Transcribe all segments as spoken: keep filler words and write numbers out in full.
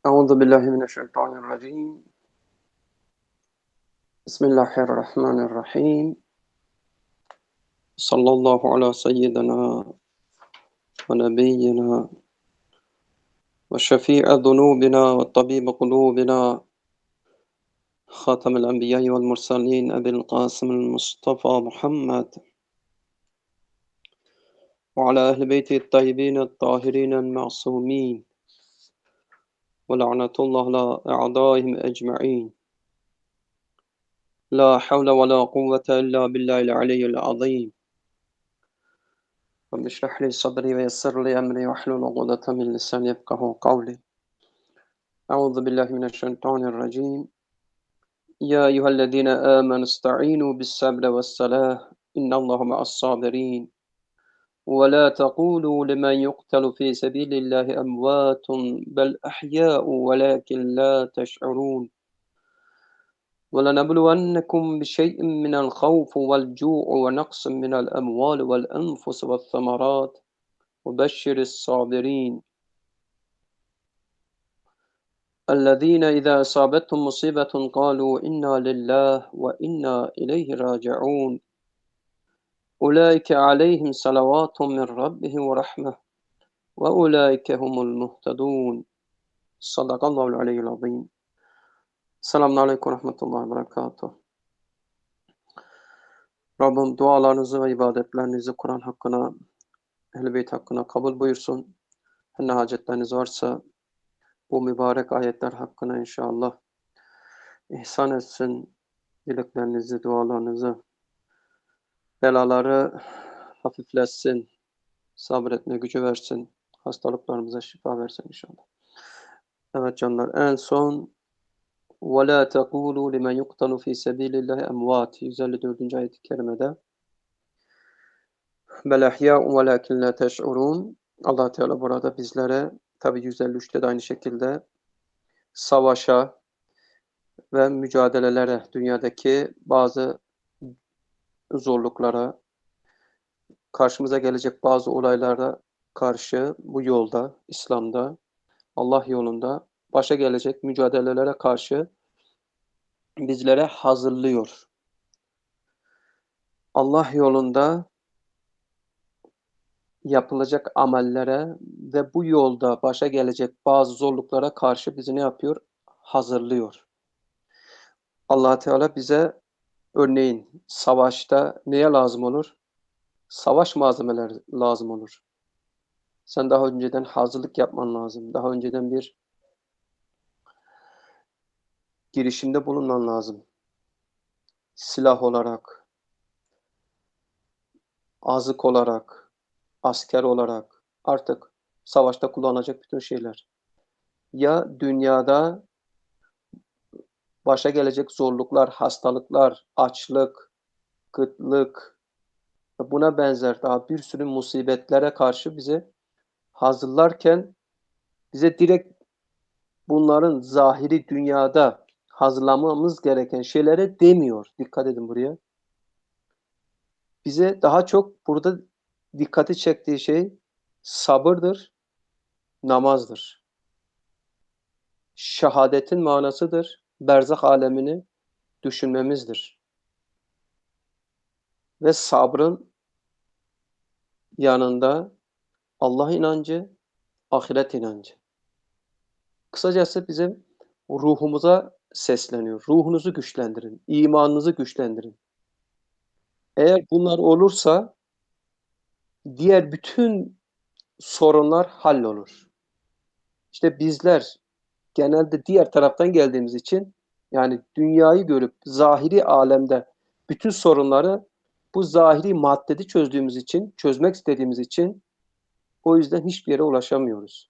أعوذ بالله من الشيطان الرجيم بسم الله الرحمن الرحيم صلى الله على سيدنا ونبينا وشفيع ذنوبنا وطبيب قلوبنا خاتم الأنبياء والمرسلين أبي القاسم المصطفى محمد وعلى أهل بيته الطيبين الطاهرين المعصومين ولعنة الله على أعدائهم أجمعين لا حول ولا قوة إلا بالله العلي العظيم رب اشرح لي صدري ويسر لي أمري واحلل عقدة من لساني يفقهوا قولي أعوذ بالله من الشيطان الرجيم يا أيها الذين آمنوا استعينوا بالصبر والصلاة إن الله مع الصابرين ولا تقولوا لمن يقتل في سبيل الله أموات بل أحياء ولكن لا تشعرون ولنبلونكم بشيء من الخوف والجوع ونقص من الأموال والأنفس والثمرات وبشر الصابرين الذين إذا أصابتهم مصيبة قالوا إنا لله وإنا إليه راجعون أولئك عليهم صلوات من ربهم ورحمة وأولئك هم المهتدون صدق الله العلي العظيم. Selamun Aleyküm ve Rahmetullahi ve Berekatuhu. Rabbim dualarınızı ve ibadetlerinizi Kur'an hakkına, Ehl-i Beyt hakkına kabul buyursun. Ne hacetleriniz varsa bu mübarek ayetler hakkına inşallah ihsan etsin. Dileklerinizi, dualarınızı, belaları hafifletsin, sabretme gücü versin, hastalıklarımıza şifa versin inşallah. Evet canlar, en son وَلَا تَقُولُوا لِمَنْ يُقْتَلُ فِي سَب۪يلِ اللّٰهِ اَمْوَاتِ yüz elli dördüncü ayet-i kerimede بَلْ اَحْيَاءٌ وَلَاكِنْ لَا تَشْعُرُونَ Allah Teala burada bizlere, tabi yüz elli üçte de aynı şekilde savaşa ve mücadelelere, dünyadaki bazı zorluklara, karşımıza gelecek bazı olaylara karşı bu yolda, İslam'da, Allah yolunda başa gelecek mücadelelere karşı bizlere hazırlıyor. Allah yolunda yapılacak amellere ve bu yolda başa gelecek bazı zorluklara karşı bizi ne yapıyor? Hazırlıyor. Allah Teala bize örneğin savaşta neye lazım olur? Savaş malzemeleri lazım olur. Sen daha önceden hazırlık yapman lazım. Daha önceden bir girişimde bulunman lazım. Silah olarak, azık olarak, asker olarak, artık savaşta kullanacak bütün şeyler. Ya dünyada başa gelecek zorluklar, hastalıklar, açlık, kıtlık, buna benzer daha bir sürü musibetlere karşı bizi hazırlarken bize direkt bunların zahiri dünyada hazırlamamız gereken şeylere demiyor. Dikkat edin buraya. Bize daha çok burada dikkati çektiği şey sabırdır, namazdır. Şehadetin manasıdır. Berzah alemini düşünmemizdir. Ve sabrın yanında Allah inancı, ahiret inancı. Kısacası bizim ruhumuza sesleniyor. Ruhunuzu güçlendirin, imanınızı güçlendirin. Eğer bunlar olursa diğer bütün sorunlar hallolur. İşte bizler genelde diğer taraftan geldiğimiz için, yani dünyayı görüp zahiri alemde bütün sorunları bu zahiri maddede çözdüğümüz için, çözmek istediğimiz için o yüzden hiçbir yere ulaşamıyoruz.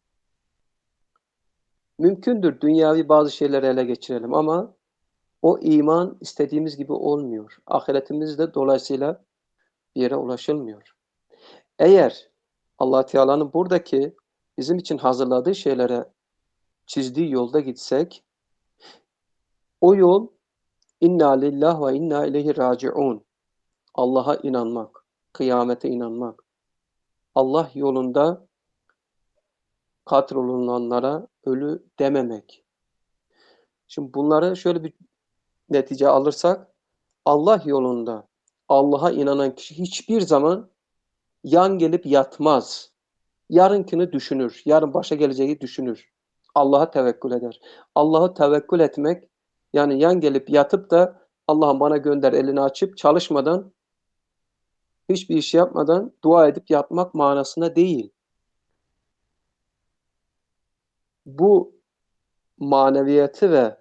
Mümkündür dünyavi bazı şeyleri ele geçirelim ama o iman istediğimiz gibi olmuyor. Ahiretimiz de dolayısıyla bir yere ulaşılmıyor. Eğer Allah Teala'nın buradaki bizim için hazırladığı şeylere çizdiği yolda gitsek, o yol inna lillah ve inna ileyhi raciun. Allah'a inanmak, kıyamete inanmak. Allah yolunda katil olunanlara ölü dememek. Şimdi bunları şöyle bir netice alırsak, Allah yolunda Allah'a inanan kişi hiçbir zaman yan gelip yatmaz. Yarınkini düşünür, yarın başa geleceği düşünür. Allah'a tevekkül eder. Allah'a tevekkül etmek, yani yan gelip yatıp da Allah'ım bana gönder elini açıp çalışmadan, hiçbir iş yapmadan dua edip yatmak manasına değil. Bu maneviyatı ve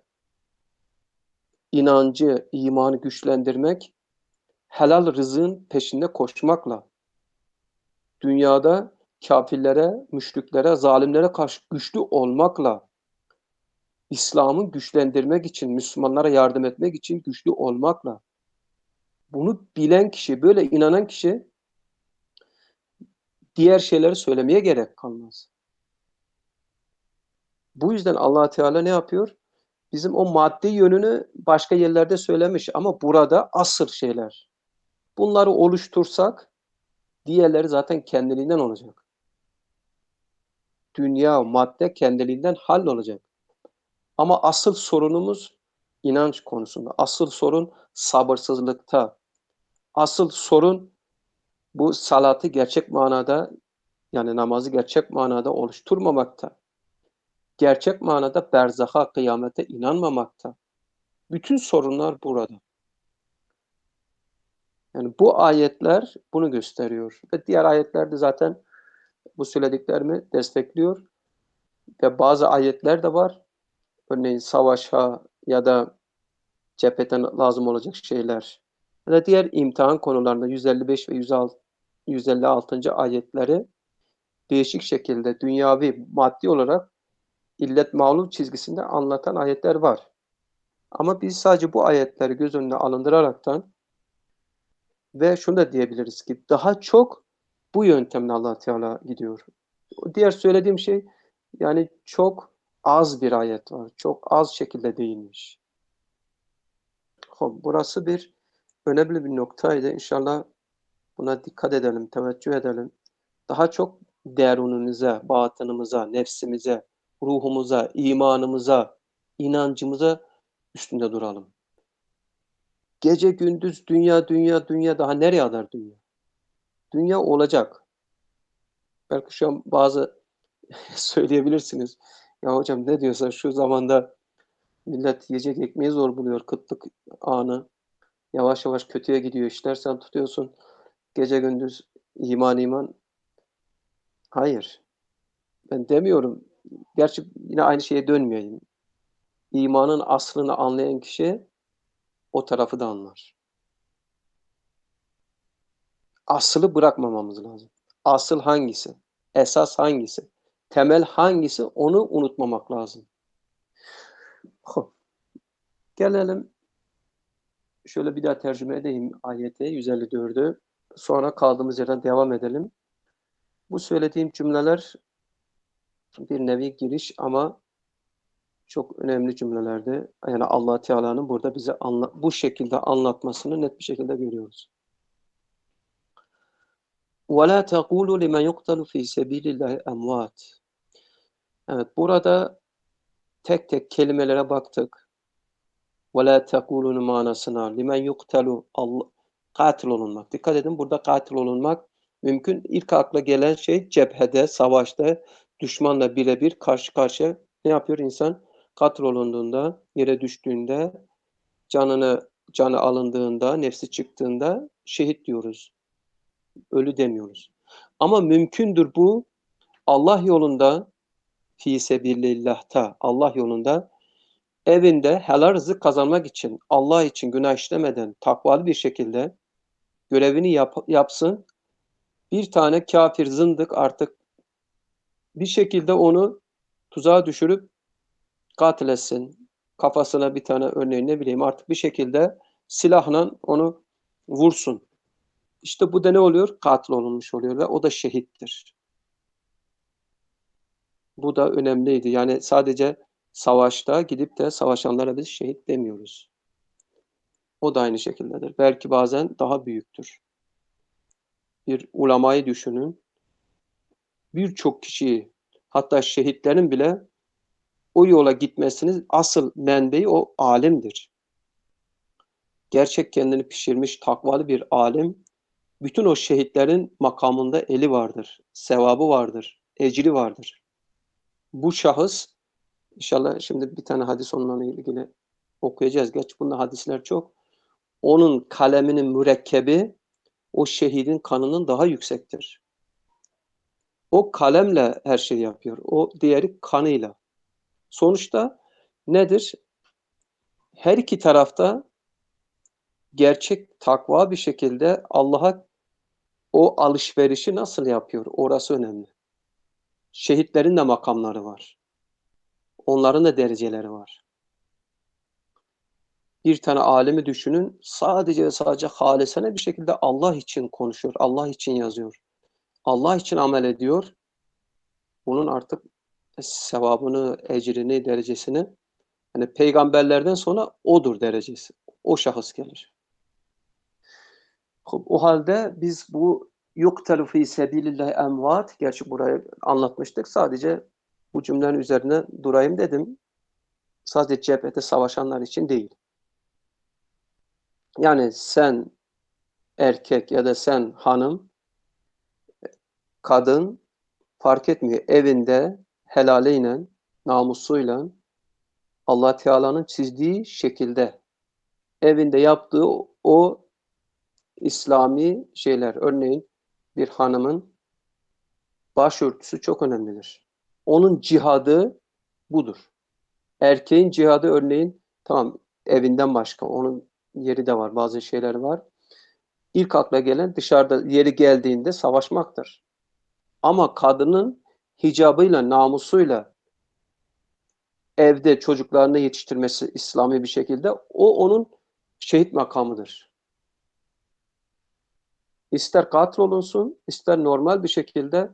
inancı, imanı güçlendirmek, helal rızığın peşinde koşmakla, dünyada kâfirlere, müşriklere, zalimlere karşı güçlü olmakla, İslam'ı güçlendirmek için, Müslümanlara yardım etmek için güçlü olmakla, bunu bilen kişi, böyle inanan kişi diğer şeyleri söylemeye gerek kalmaz. Bu yüzden Allah Teala ne yapıyor? Bizim o maddi yönünü başka yerlerde söylemiş ama burada asıl şeyler. Bunları oluştursak diğerleri zaten kendiliğinden olacak. Dünya, madde kendiliğinden hallolacak. Ama asıl sorunumuz inanç konusunda. Asıl sorun sabırsızlıkta. Asıl sorun bu salatı gerçek manada, yani namazı gerçek manada oluşturmamakta. Gerçek manada berzaha, kıyamete inanmamakta. Bütün sorunlar burada. Yani bu ayetler bunu gösteriyor. Ve diğer ayetler de zaten bu söylediklerimi destekliyor. Ve bazı ayetler de var. Örneğin savaşa ya da cepheden lazım olacak şeyler. Ya da diğer imtihan konularında yüz elli beş ve yüz elli altıncı ayetleri değişik şekilde dünyavi, maddi olarak illet mağlup çizgisinde anlatan ayetler var. Ama biz sadece bu ayetleri göz önüne alındıraraktan ve şunu da diyebiliriz ki daha çok bu yöntemle Allah Teala gidiyor. Diğer söylediğim şey, yani çok az bir ayet var. Çok az şekilde değinmiş. Burası bir önemli bir noktaydı. İnşallah buna dikkat edelim, teveccüh edelim. Daha çok derunumuza, batınımıza, nefsimize, ruhumuza, imanımıza, inancımıza üstünde duralım. Gece gündüz dünya, dünya, dünya, daha nereye kadar dünya? Dünya olacak. Belki şu an bazı söyleyebilirsiniz. Ya hocam ne diyorsa şu zamanda millet yiyecek ekmeği zor buluyor, kıtlık anı. Yavaş yavaş kötüye gidiyor işler. Sen tutuyorsun gece gündüz iman iman. Hayır. Ben demiyorum. Gerçi yine aynı şeye dönmeyeyim. İmanın aslını anlayan kişi o tarafı da anlar. Aslı bırakmamamız lazım. Asıl hangisi? Esas hangisi? Temel hangisi? Onu unutmamak lazım. Gelelim şöyle bir daha tercüme edeyim ayeti yüz elli dördü. Sonra kaldığımız yerden devam edelim. Bu söylediğim cümleler bir nevi giriş ama çok önemli cümlelerdi. Yani Allah Teala'nın burada bize anla bu şekilde anlatmasını net bir şekilde görüyoruz. وَلَا تَقُولُوا لِمَنْ يُقْتَلُ فِي سَبِيلِ اللّٰهِ اَمْوَاتٍ. Evet, burada tek tek kelimelere baktık. وَلَا تَقُولُونَ manasına لِمَنْ يُقْتَلُ katil olunmak. Dikkat edin, burada katil olunmak mümkün. İlk akla gelen şey cephede, savaşta, düşmanla birebir karşı karşıya ne yapıyor insan? Katil olunduğunda, yere düştüğünde, canını canı alındığında, nefsi çıktığında şehit diyoruz. Ölü demiyoruz. Ama mümkündür bu Allah yolunda, fî sebilillah'ta, Allah yolunda evinde helal rızık kazanmak için, Allah için günah işlemeden, takvalı bir şekilde görevini yap, yapsın. Bir tane kafir, zındık artık bir şekilde onu tuzağa düşürüp katil etsin. Kafasına bir tane, örneğin ne bileyim artık bir şekilde silahla onu vursun. İşte bu da ne oluyor? Katil olunmuş oluyor ve o da şehittir. Bu da önemliydi. Yani sadece savaşta gidip de savaşanlara biz şehit demiyoruz. O da aynı şekildedir. Belki bazen daha büyüktür. Bir ulemayı düşünün. Birçok kişiyi Hatta şehitlerin bile o yola gitmesinin asıl menbeyi o alimdir. Gerçek kendini pişirmiş takvalı bir alim, bütün o şehitlerin makamında eli vardır, sevabı vardır, ecri vardır. Bu şahıs, inşallah şimdi bir tane hadis onunla ilgili okuyacağız. Gerçi bunda hadisler çok. Onun kaleminin mürekkebi o şehidin kanının daha yüksektir. O kalemle her şeyi yapıyor. O diğeri kanıyla. Sonuçta nedir? Her iki tarafta gerçek takva bir şekilde Allah'a o alışverişi nasıl yapıyor? Orası önemli. Şehitlerin de makamları var. Onların da dereceleri var. Bir tane alimi düşünün, sadece ve sadece halisane bir şekilde Allah için konuşuyor, Allah için yazıyor, Allah için amel ediyor. Bunun artık sevabını, ecrini, derecesini, hani peygamberlerden sonra odur derecesi. O şahıs gelir. O halde biz bu yuktelu fî sebîlillâhi emvât, gerçi burayı anlatmıştık. Sadece bu cümlenin üzerine durayım dedim. Sadece cephede savaşanlar için değil. Yani sen erkek ya da sen hanım, kadın fark etmiyor. Evinde helaliyle, namusuyla Allah Teala'nın çizdiği şekilde evinde yaptığı o İslami şeyler. Örneğin bir hanımın başörtüsü çok önemlidir. Onun cihadı budur. Erkeğin cihadı örneğin tamam evinden başka onun yeri de var, bazı şeyler var. İlk akla gelen dışarıda yeri geldiğinde savaşmaktır. Ama kadının hicabıyla, namusuyla evde çocuklarını yetiştirmesi İslami bir şekilde o onun şehit makamıdır. İster katil olunsun, ister normal bir şekilde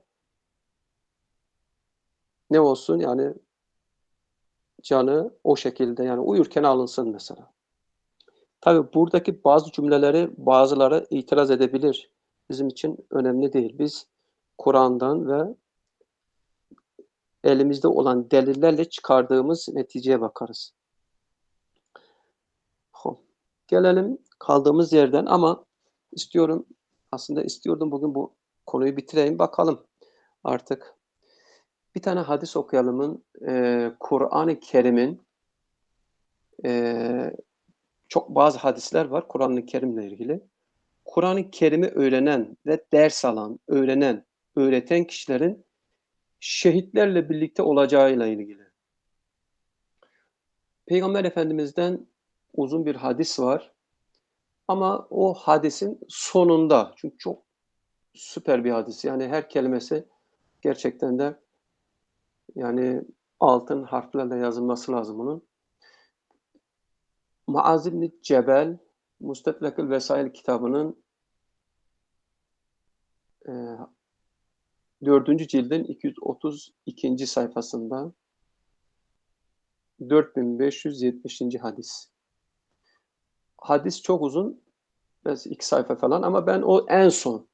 ne olsun yani canı o şekilde yani uyurken alınsın mesela. Tabii buradaki bazı cümleleri bazıları itiraz edebilir. Bizim için önemli değil. Biz Kur'an'dan ve elimizde olan delillerle çıkardığımız neticeye bakarız. Gelelim kaldığımız yerden ama istiyorum, aslında istiyordum bugün bu konuyu bitireyim. Bakalım artık. Bir tane hadis okuyalımın e, Kur'an-ı Kerim'in e, çok bazı hadisler var Kur'an-ı Kerim'le ilgili. Kur'an-ı Kerim'i öğrenen ve ders alan, öğrenen, öğreten kişilerin şehitlerle birlikte olacağıyla ilgili. Peygamber Efendimiz'den uzun bir hadis var. Ama o hadisin sonunda, çünkü çok süper bir hadis. Yani her kelimesi gerçekten de yani altın harflerle yazılması lazım onun. Muaz ibn Cebel Müstedrekül Vesail kitabının e, dördüncü cildin iki yüz otuz ikinci sayfasında dört bin beş yüz yetmişinci hadis. Hadis çok uzun, biraz iki sayfa falan ama ben o en son,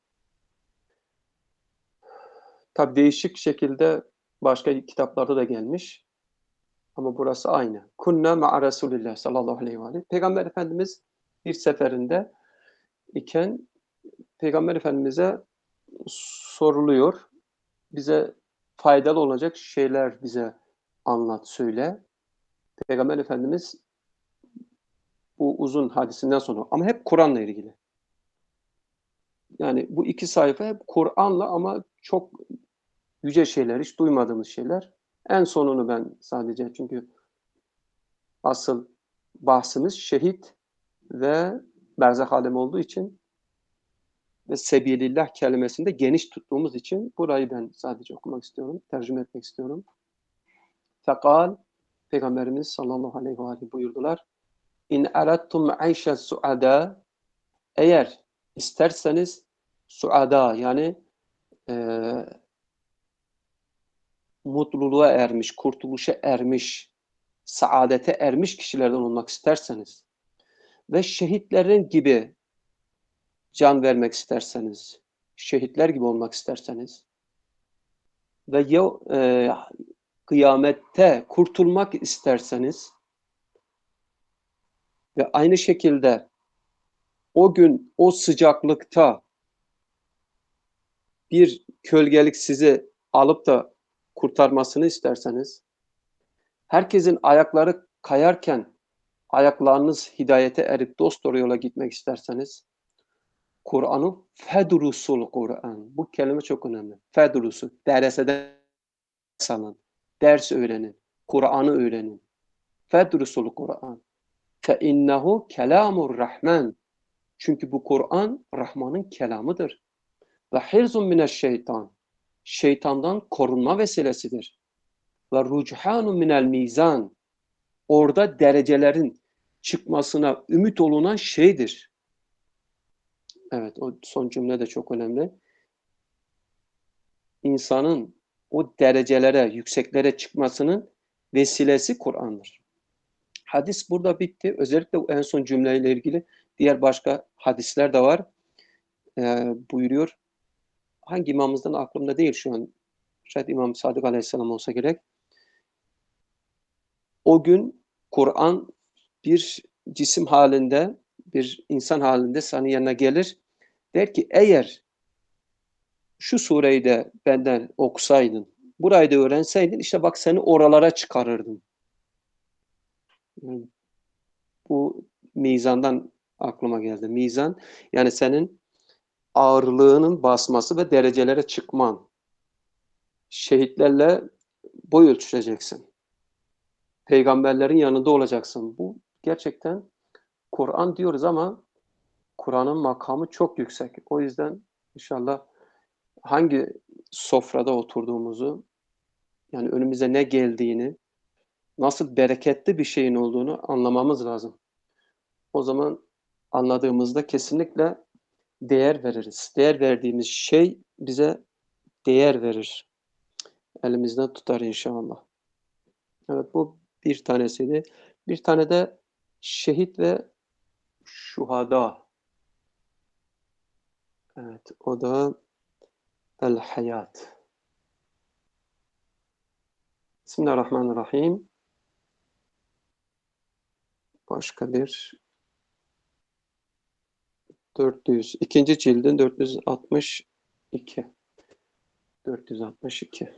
tabi değişik şekilde başka kitaplarda da gelmiş. Ama burası aynı. Kunna ma'a Resulillah sallallahu aleyhi ve sellem. Peygamber Efendimiz bir seferinde iken Peygamber Efendimiz'e soruluyor. Bize faydalı olacak şeyler bize anlat, söyle. Peygamber Efendimiz bu uzun hadisinden sonra ama hep Kur'an'la ilgili. Yani bu iki sayfa hep Kur'an'la ama çok yüce şeyler, hiç duymadığımız şeyler. En sonunu ben sadece çünkü asıl bahsimiz şehit ve berzah alemi olduğu için ve sebilillah kelimesini de geniş tuttuğumuz için burayı ben sadece okumak istiyorum, tercüme etmek istiyorum. Fekal, Peygamberimiz sallallahu aleyhi ve sellem buyurdular. İn aradtum ayşe suada, eğer isterseniz suada yani e, mutluluğa ermiş, kurtuluşa ermiş, saadete ermiş kişilerden olmak isterseniz ve şehitlerin gibi can vermek isterseniz, şehitler gibi olmak isterseniz, Ve ya e, kıyamette kurtulmak isterseniz ve aynı şekilde o gün o sıcaklıkta bir kölgelik sizi alıp da kurtarmasını isterseniz, herkesin ayakları kayarken ayaklarınız hidayete erip dosdoğru yola gitmek isterseniz, Kur'an'ı fedrusul Kur'an. Bu kelime çok önemli. Fedrusu. Dersede salın. Ders öğrenin. Kur'an'ı öğrenin. Fedrusul Kur'an. Fe innehu kelamur rahman. Çünkü bu Kur'an Rahman'ın kelamıdır. Ve hirzun mineşşeytan. Şeytandan korunma vesilesidir. Ve ruchanu minel mizan. Orada derecelerin çıkmasına ümit olunan şeydir. Evet, o son cümle de çok önemli. İnsanın o derecelere, yükseklere çıkmasının vesilesi Kur'an'dır. Hadis burada bitti. Özellikle en son cümleyle ilgili diğer başka hadisler de var. Ee, buyuruyor. Hangi imamımızdan aklımda değil şu an. Şayet İmam Sadık Aleyhisselam olsa gerek. O gün Kur'an bir cisim halinde, bir insan halinde senin yanına gelir. Der ki eğer şu sureyi de benden okusaydın, burayı da öğrenseydin işte bak seni oralara çıkarırdım. Yani bu mizandan aklıma geldi. Mizan yani senin ağırlığının basması ve derecelere çıkman. Şehitlerle boy ölçüşeceksin. Peygamberlerin yanında olacaksın. Bu gerçekten Kur'an diyoruz ama Kur'an'ın makamı çok yüksek. O yüzden inşallah hangi sofrada oturduğumuzu, yani önümüze ne geldiğini, nasıl bereketli bir şeyin olduğunu anlamamız lazım. O zaman anladığımızda kesinlikle değer veririz. Değer verdiğimiz şey bize değer verir. Elimizden tutar inşallah. Evet, bu bir tanesiydi. Bir tane de şehit ve şuhada. Evet, o da el hayat. Bismillahirrahmanirrahim. Başka bir dört yüz. ikinci cildin dört yüz altmış iki. dört yüz altmış iki.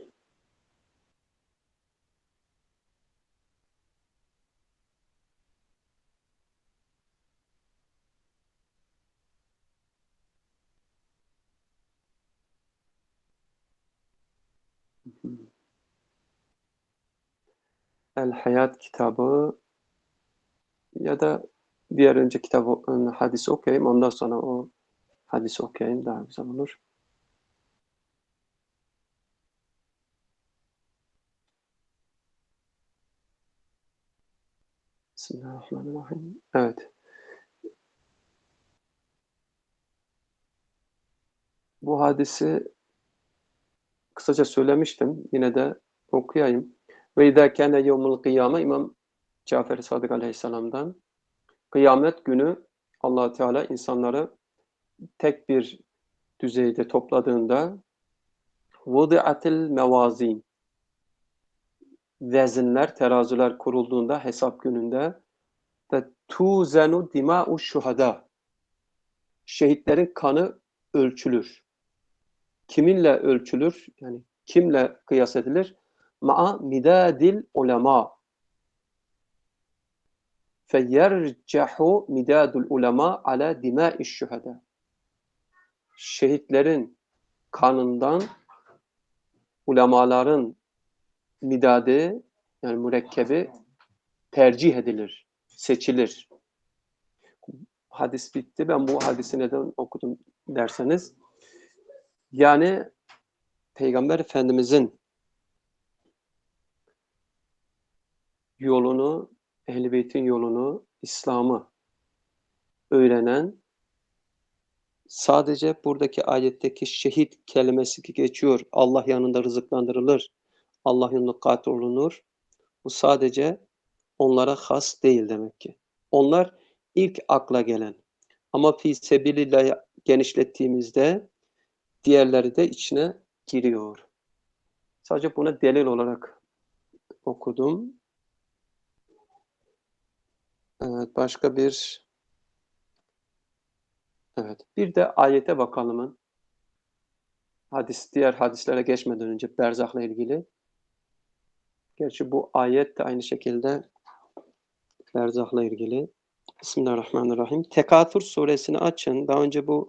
El Hayat kitabı ya da diğer önce kitabı, hadisi okuyayım. Ondan sonra o hadisi okuyayım. Daha güzel olur. Bismillahirrahmanirrahim. Evet. Bu hadisi kısaca söylemiştim. Yine de okuyayım. Ve izâ kâne yevmul kıyâme İmam Cafer-i Sadık Aleyhisselam'dan. Kıyamet günü Allah Teala insanları tek bir düzeyde topladığında vudi'atil mevazin, vezinler, teraziler kurulduğunda hesap gününde ve tuzenu dima'u şuhada, şehitlerin kanı ölçülür. Kiminle ölçülür? Yani kimle kıyas edilir? Ma'a midadil ulema. Feyercehu midadul ulema ala dima'iş şuhada. Şehitlerin kanından ulemaların midadı, yani mürekkebi tercih edilir, seçilir. Hadis bitti. Ben bu hadisi neden okudum derseniz, yani Peygamber Efendimizin yolunu, Ehl-i Beyt'in yolunu, İslam'ı öğrenen, sadece buradaki ayetteki şehit kelimesi ki geçiyor, Allah yanında rızıklandırılır, Allah yanında katil olunur. Bu sadece onlara has değil demek ki. Onlar ilk akla gelen. Ama fî sebilillah genişlettiğimizde diğerleri de içine giriyor. Sadece buna delil olarak okudum. Evet, başka bir evet. Bir de ayete bakalım. Hadis, diğer hadislere geçmeden önce berzahla ilgili. Gerçi bu ayet de aynı şekilde berzahla ilgili. Bismillahirrahmanirrahim. Tekâthür suresini açın. Daha önce bu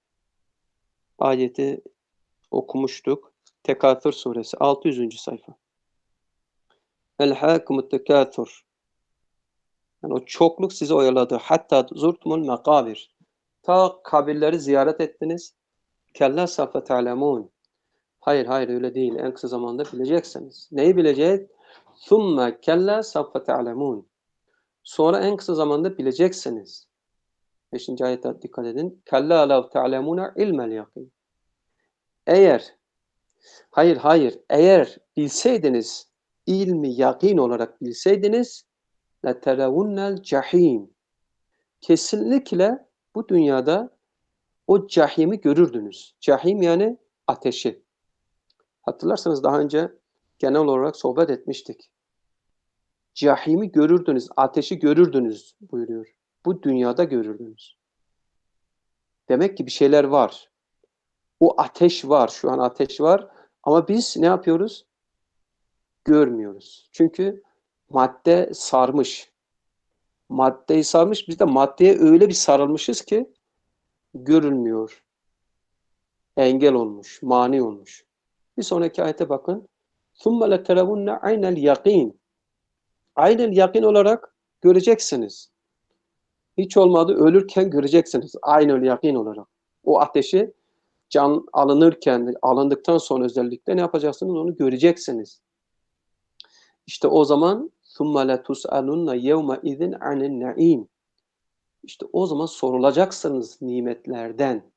ayeti okumuştuk. Tekâthür suresi altı yüzüncü sayfa. Elhâkumut tekâthür. Yani o çokluk sizi oyaladı. Hatta zurtumul mekabir. Ta kabirleri ziyaret ettiniz. Kella sawfe ta'lemûn. Hayır hayır öyle değil. En kısa zamanda bileceksiniz. Neyi bileceğiz? Thumme kella sawfe ta'lemûn. Sonra en kısa zamanda bileceksiniz. Beşinci ayete dikkat edin. Kella lav ta'lemûne ilmel yakîn. Eğer, hayır hayır, eğer bilseydiniz, ilmi yakin olarak bilseydiniz, leterevünnel cahîm. Kesinlikle bu dünyada o cahimi görürdünüz. Cahim yani ateşi. Hatırlarsanız daha önce genel olarak sohbet etmiştik. Cahimi görürdünüz, ateşi görürdünüz buyuruyor. Bu dünyada görürdünüz. Demek ki bir şeyler var. O ateş var, şu an ateş var ama biz ne yapıyoruz? Görmüyoruz. Çünkü madde sarmış. Maddeyi sarmış, biz de maddeye öyle bir sarılmışız ki görülmüyor. Engel olmuş, mani olmuş. Bir sonraki ayete bakın. ثُمَّ لَتَرَوُنَّ عَيْنَ الْيَقِينَ. Aynel yakin olarak göreceksiniz. Hiç olmadı ölürken göreceksiniz. Aynel yakin olarak. O ateşi can alınırken, alındıktan sonra özellikle ne yapacaksınız? Onu göreceksiniz. İşte o zaman ثُمَّ لَتُسْأَلُنَّ يَوْمَ اِذٍ عَنِ النَّعِيمِ. İşte o zaman sorulacaksınız nimetlerden.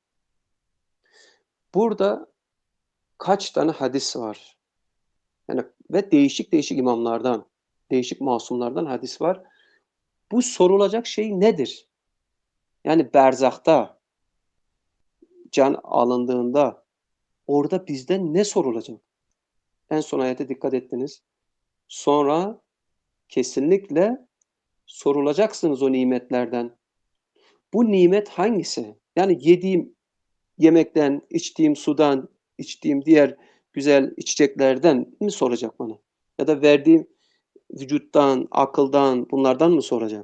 Burada kaç tane hadis var? Yani ve değişik değişik imamlardan, değişik masumlardan hadis var. Bu sorulacak şey nedir? Yani berzakta, can alındığında orada bizden ne sorulacak? En son ayete dikkat ettiniz. Sonra kesinlikle sorulacaksınız o nimetlerden. Bu nimet hangisi? Yani yediğim yemekten, içtiğim sudan, içtiğim diğer güzel içeceklerden mi soracak bana? Ya da verdiğim vücuttan, akıldan, bunlardan mı soracak?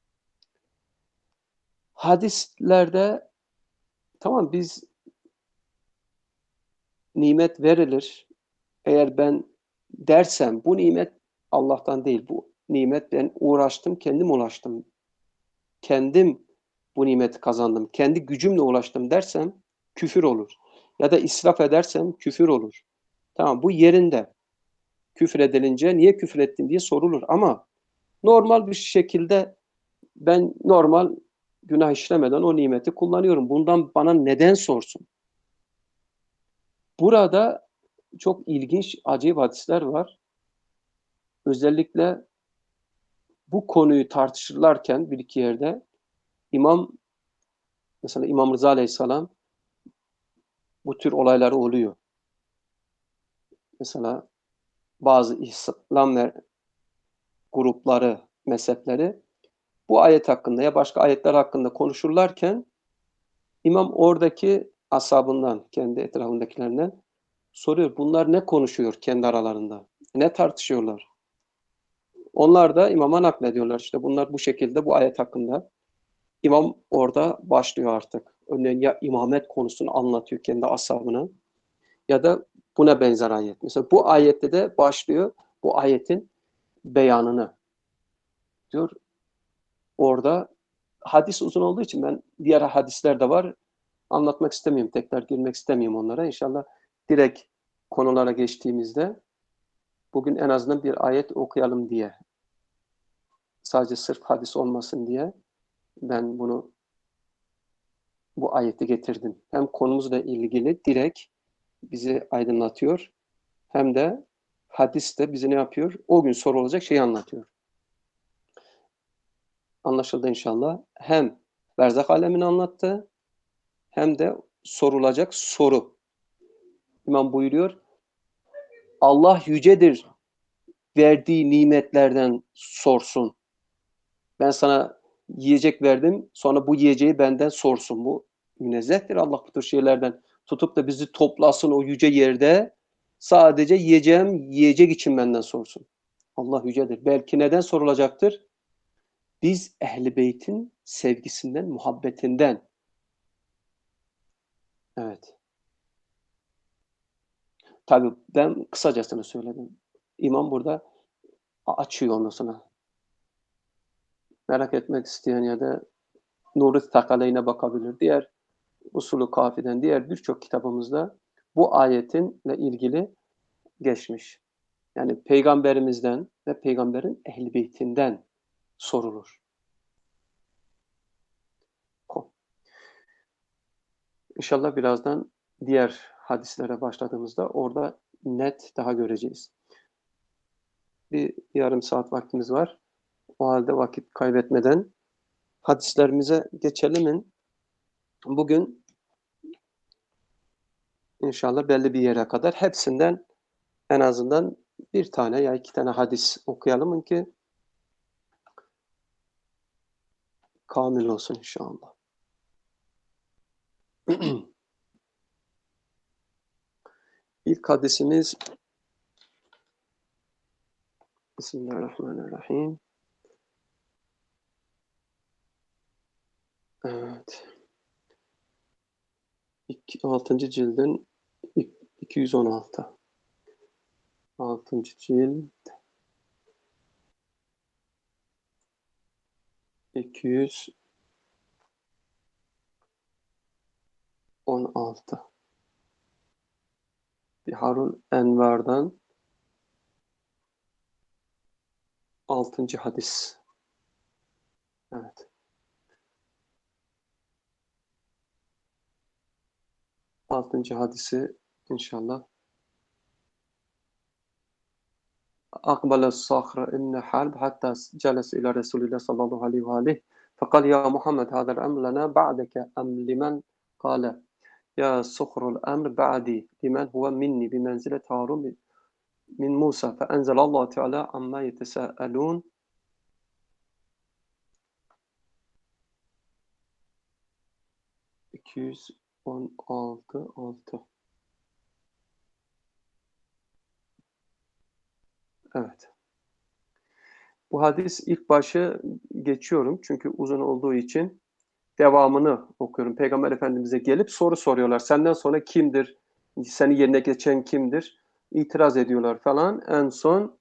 Hadislerde tamam biz nimet verilir. Eğer ben dersem bu nimet Allah'tan değil. Bu nimet ben uğraştım, kendim ulaştım. Kendim bu nimeti kazandım. Kendi gücümle ulaştım dersem küfür olur. Ya da israf edersem küfür olur. Tamam bu yerinde. Küfür edilince niye küfür ettin diye sorulur. Ama normal bir şekilde ben normal günah işlemeden o nimeti kullanıyorum. Bundan bana neden sorsun? Burada çok ilginç, acayip hadisler var. Özellikle bu konuyu tartışırlarken bir iki yerde İmam, mesela İmam Rıza Aleyhisselam bu tür olaylar oluyor. Mesela bazı İslam grupları, mezhepleri bu ayet hakkında ya başka ayetler hakkında konuşurlarken İmam oradaki ashabından, kendi etrafındakilerinden soruyor. Bunlar ne konuşuyor kendi aralarında? Ne tartışıyorlar? Onlar da imama naklediyorlar. İşte bunlar bu şekilde bu ayet hakkında. İmam orada başlıyor artık. Örneğin ya imamet konusunu anlatıyor kendi ashabına ya da buna benzer ayet. Mesela bu ayette de başlıyor bu ayetin beyanını. Diyor orada hadis uzun olduğu için ben diğer hadisler de var. Anlatmak istemiyorum. Tekrar girmek istemiyorum onlara. İnşallah direkt konulara geçtiğimizde bugün en azından bir ayet okuyalım diye. Sadece sırf hadis olmasın diye ben bunu bu ayeti getirdim. Hem konumuzla ilgili direkt bizi aydınlatıyor hem de hadis de bizi ne yapıyor? O gün sorulacak şeyi anlatıyor. Anlaşıldı inşallah. Hem berzak alemini anlattı hem de sorulacak soru. İmam buyuruyor Allah yücedir, verdiği nimetlerden sorsun. Ben sana yiyecek verdim, sonra bu yiyeceği benden sorsun. Bu münezzehtir Allah bu tür şeylerden. Tutup da bizi toplasın o yüce yerde, sadece yiyeceğim yiyecek için benden sorsun. Allah yücedir. Belki neden sorulacaktır? Biz Ehl-i Beyt'in sevgisinden, muhabbetinden. Evet. Tabii ben kısacasını söyledim. İmam burada açıyor ondan sonra. Merak etmek isteyen ya da Nur-i Takaleyne bakabilir. Diğer Usulü Kafi'den diğer birçok kitabımızda bu ayetinle ilgili geçmiş. Yani peygamberimizden ve peygamberin ehl-i beytinden sorulur. İnşallah birazdan diğer hadislere başladığımızda orada net daha göreceğiz. Bir yarım saat vaktimiz var. O halde vakit kaybetmeden hadislerimize geçelim. Bugün inşallah belli bir yere kadar hepsinden en azından bir tane ya iki tane hadis okuyalım ki kamil olsun inşallah. İlk hadisimiz Bismillahirrahmanirrahim. Evet. altıncı cildin iki yüz on altı. altıncı cilt iki yüz on altı. Biharul Envar'dan altıncı hadis. Evet. altıncı hadisi inşallah. Akbala Sakhra ibn Harb hatta celes ila Resulillah sallallahu aleyhi ve aleyh. فقال يا محمد هذا الأمر لنا بعدك أم لمن قال يا صخر الأمر بعدي لمن هو مني بمنزلة هارون من موسى فأنزل الله تعالى عما يتساءلون iki yüz on altı altı. Evet. Bu hadis ilk başı geçiyorum çünkü uzun olduğu için devamını okuyorum. Peygamber Efendimiz'e gelip soru soruyorlar. Senden sonra kimdir? Seni yerine geçen kimdir? İtiraz ediyorlar falan. En son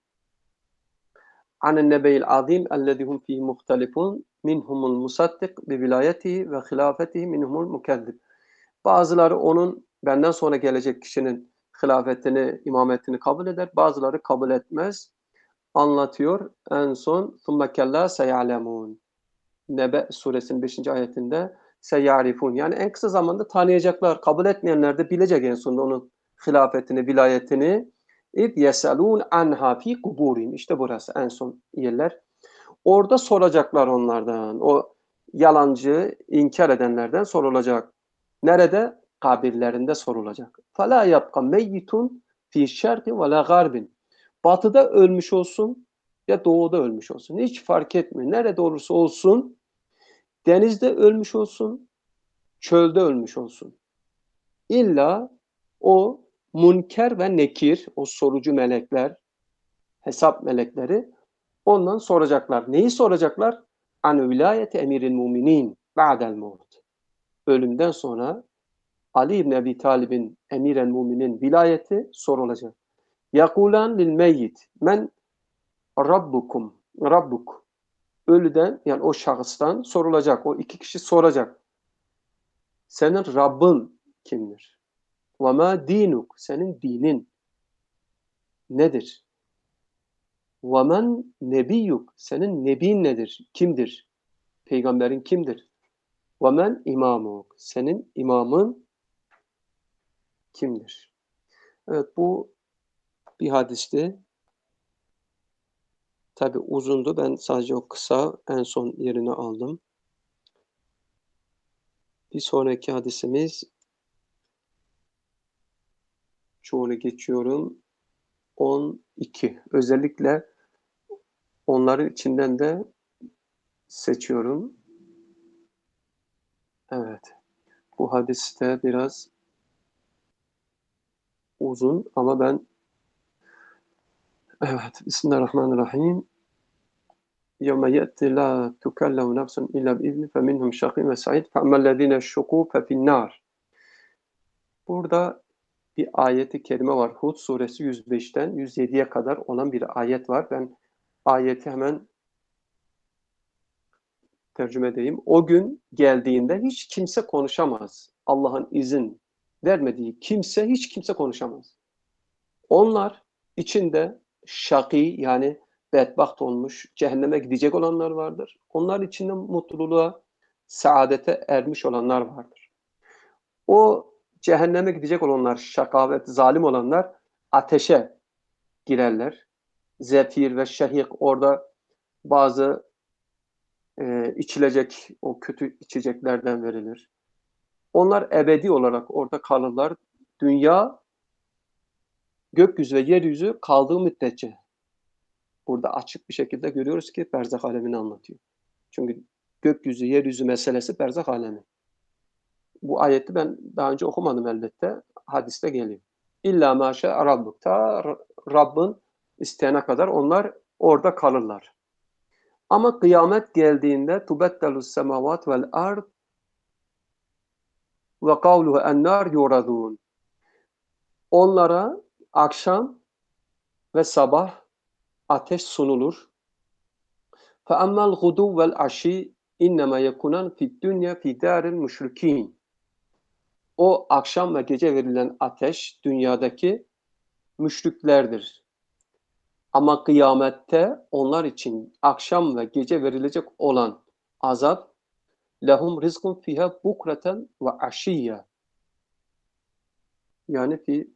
anen nebeyil azim ellezî hum fîhî muhtelifûn minhumul musaddik bi vilayetihi ve hilafetihi minhumul mukezzib. Bazıları onun benden sonra gelecek kişinin hilafetini, imametini kabul eder. Bazıları kabul etmez. Anlatıyor. En son ثُمَّ كَلَّا سَيَعْلَمُونَ. Nebe suresinin beşinci ayetinde seyarifun. Yani en kısa zamanda tanıyacaklar. Kabul etmeyenler de bilecek en sonunda onun hilafetini, vilayetini. İd yeselun anha fi kuburin. İşte burası en son yerler. Orada soracaklar onlardan. O yalancı, inkar edenlerden sorulacak. Nerede? Kabirlerinde sorulacak. Fala yabqa meyyitun fi şerqi ve la garbin. Batıda ölmüş olsun ya doğuda ölmüş olsun. Hiç fark etmiyor. Nerede olursa olsun, denizde ölmüş olsun, çölde ölmüş olsun. İlla o Münker ve Nekir, o sorucu melekler, hesap melekleri ondan soracaklar. Neyi soracaklar? An vilayeti emiril muminin ba'del mevt. Ölümden sonra Ali İbni Ebi Talib'in emiren muminin vilayeti sorulacak. Yakulan lil meyyit men rabbukum rabbuk. Ölüden yani o şahıstan sorulacak. O iki kişi soracak. Senin Rabbin kimdir? Ve ma dinuk. Senin dinin nedir? Ve men nebiyyuk. Senin nebin nedir? Kimdir? Peygamberin kimdir? Ve men imamuk. Senin imamın kimdir? Evet, bu bir hadisti. Tabi uzundu. Ben sadece o kısa en son yerini aldım. Bir sonraki hadisimiz, çoğunu geçiyorum. on iki. Özellikle onların içinden de seçiyorum. Evet. Bu hadis de biraz uzun ama ben evet. Bismillahirrahmanirrahim. يَوْمَ يَأْتِ لَا تُكَلَّمُ نَفْسٌ إِلَّا بِإِذْنِهِ فَمِنْهُمْ شَقِيٌّ وَسَعِيدٌ فَأَمَّا الَّذِينَ شُقُوا فَفِي النَّارِ. Burada bir ayeti kerime var. Hud suresi yüz beşten yüz yediye kadar olan bir ayet var. Ben ayeti hemen tercüme edeyim. O gün geldiğinde hiç kimse konuşamaz. Allah'ın izin vermediği kimse, hiç kimse konuşamaz. Onlar içinde şakî yani bedbaht olmuş, cehenneme gidecek olanlar vardır. Onlar içinde mutluluğa, saadete ermiş olanlar vardır. O cehenneme gidecek olanlar, şakavet, zalim olanlar ateşe girerler. Zefir ve şehik orada bazı e, içilecek, o kötü içeceklerden verilir. Onlar ebedi olarak orada kalırlar. Dünya, gökyüzü ve yeryüzü kaldığı müddetçe. Burada açık bir şekilde görüyoruz ki berzah alemini anlatıyor. Çünkü gökyüzü, yeryüzü meselesi berzah alemi. Bu ayeti ben daha önce okumadım elbette. Hadiste geliyor. İlla maşa Rabbuk. Ta Rabbin isteyene kadar onlar orada kalırlar. Ama kıyamet geldiğinde tubettelus semavat vel ard ve kavluhu ennar yuradun. Onlara akşam ve sabah ateş sunulur. Fe emmel gudu vel aşi innema yekunan fid dünya fi daril müşrikin. O akşam ve gece verilen ateş dünyadaki müşriklerdir. Ama kıyamette onlar için akşam ve gece verilecek olan azap lehum rizkun fiha bukreten ve aşiyya. Yani fi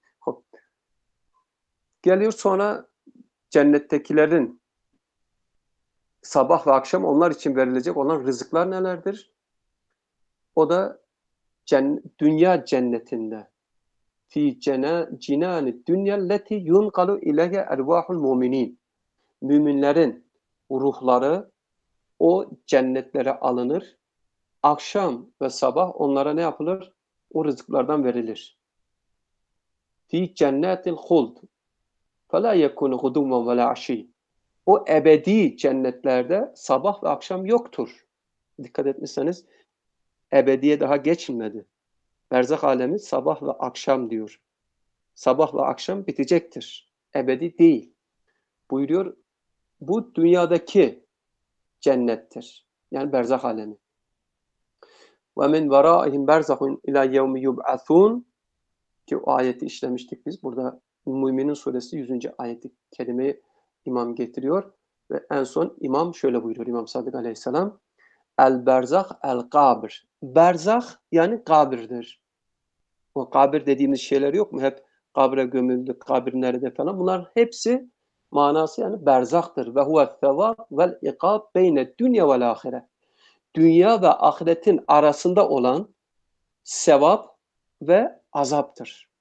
geliyor sonra cennettekilerin sabah ve akşam onlar için verilecek olan rızıklar nelerdir? O da cennet, dünya cennetinde fi cinani dünya leti yunqalu ileyhe ervahul muminin. Müminlerin ruhları o cennetlere alınır. Akşam ve sabah onlara ne yapılır? O rızıklardan verilir. Fi cennetil huld fela yekunu gudumen ve la aşi. O ebedi cennetlerde sabah ve akşam yoktur. Dikkat etmişseniz ebediye daha geçmedi. Berzah alemi sabah ve akşam diyor. Sabah ve akşam bitecektir. Ebedi değil. Buyuruyor. Bu dünyadaki cennettir. Yani berzah alemi. Ve min veraihim berzahun ila yevmi yub'athun ki o ayeti işlemiştik biz. Burada Müminin suresi yüzüncü ayeti kelimeyi imam getiriyor. Ve en son imam şöyle buyuruyor. İmam Sadık aleyhisselam. El berzah el kabir. Berzah yani kabirdir. O kabir dediğimiz şeyler yok mu? Hep kabre gömüldü, kabir nerede falan. Bunlar hepsi manası yani berzahtır. Ve huve sevab vel ikab beyne dünya vel ahire. Dünya ve ahiretin arasında olan sevap ve azaptır.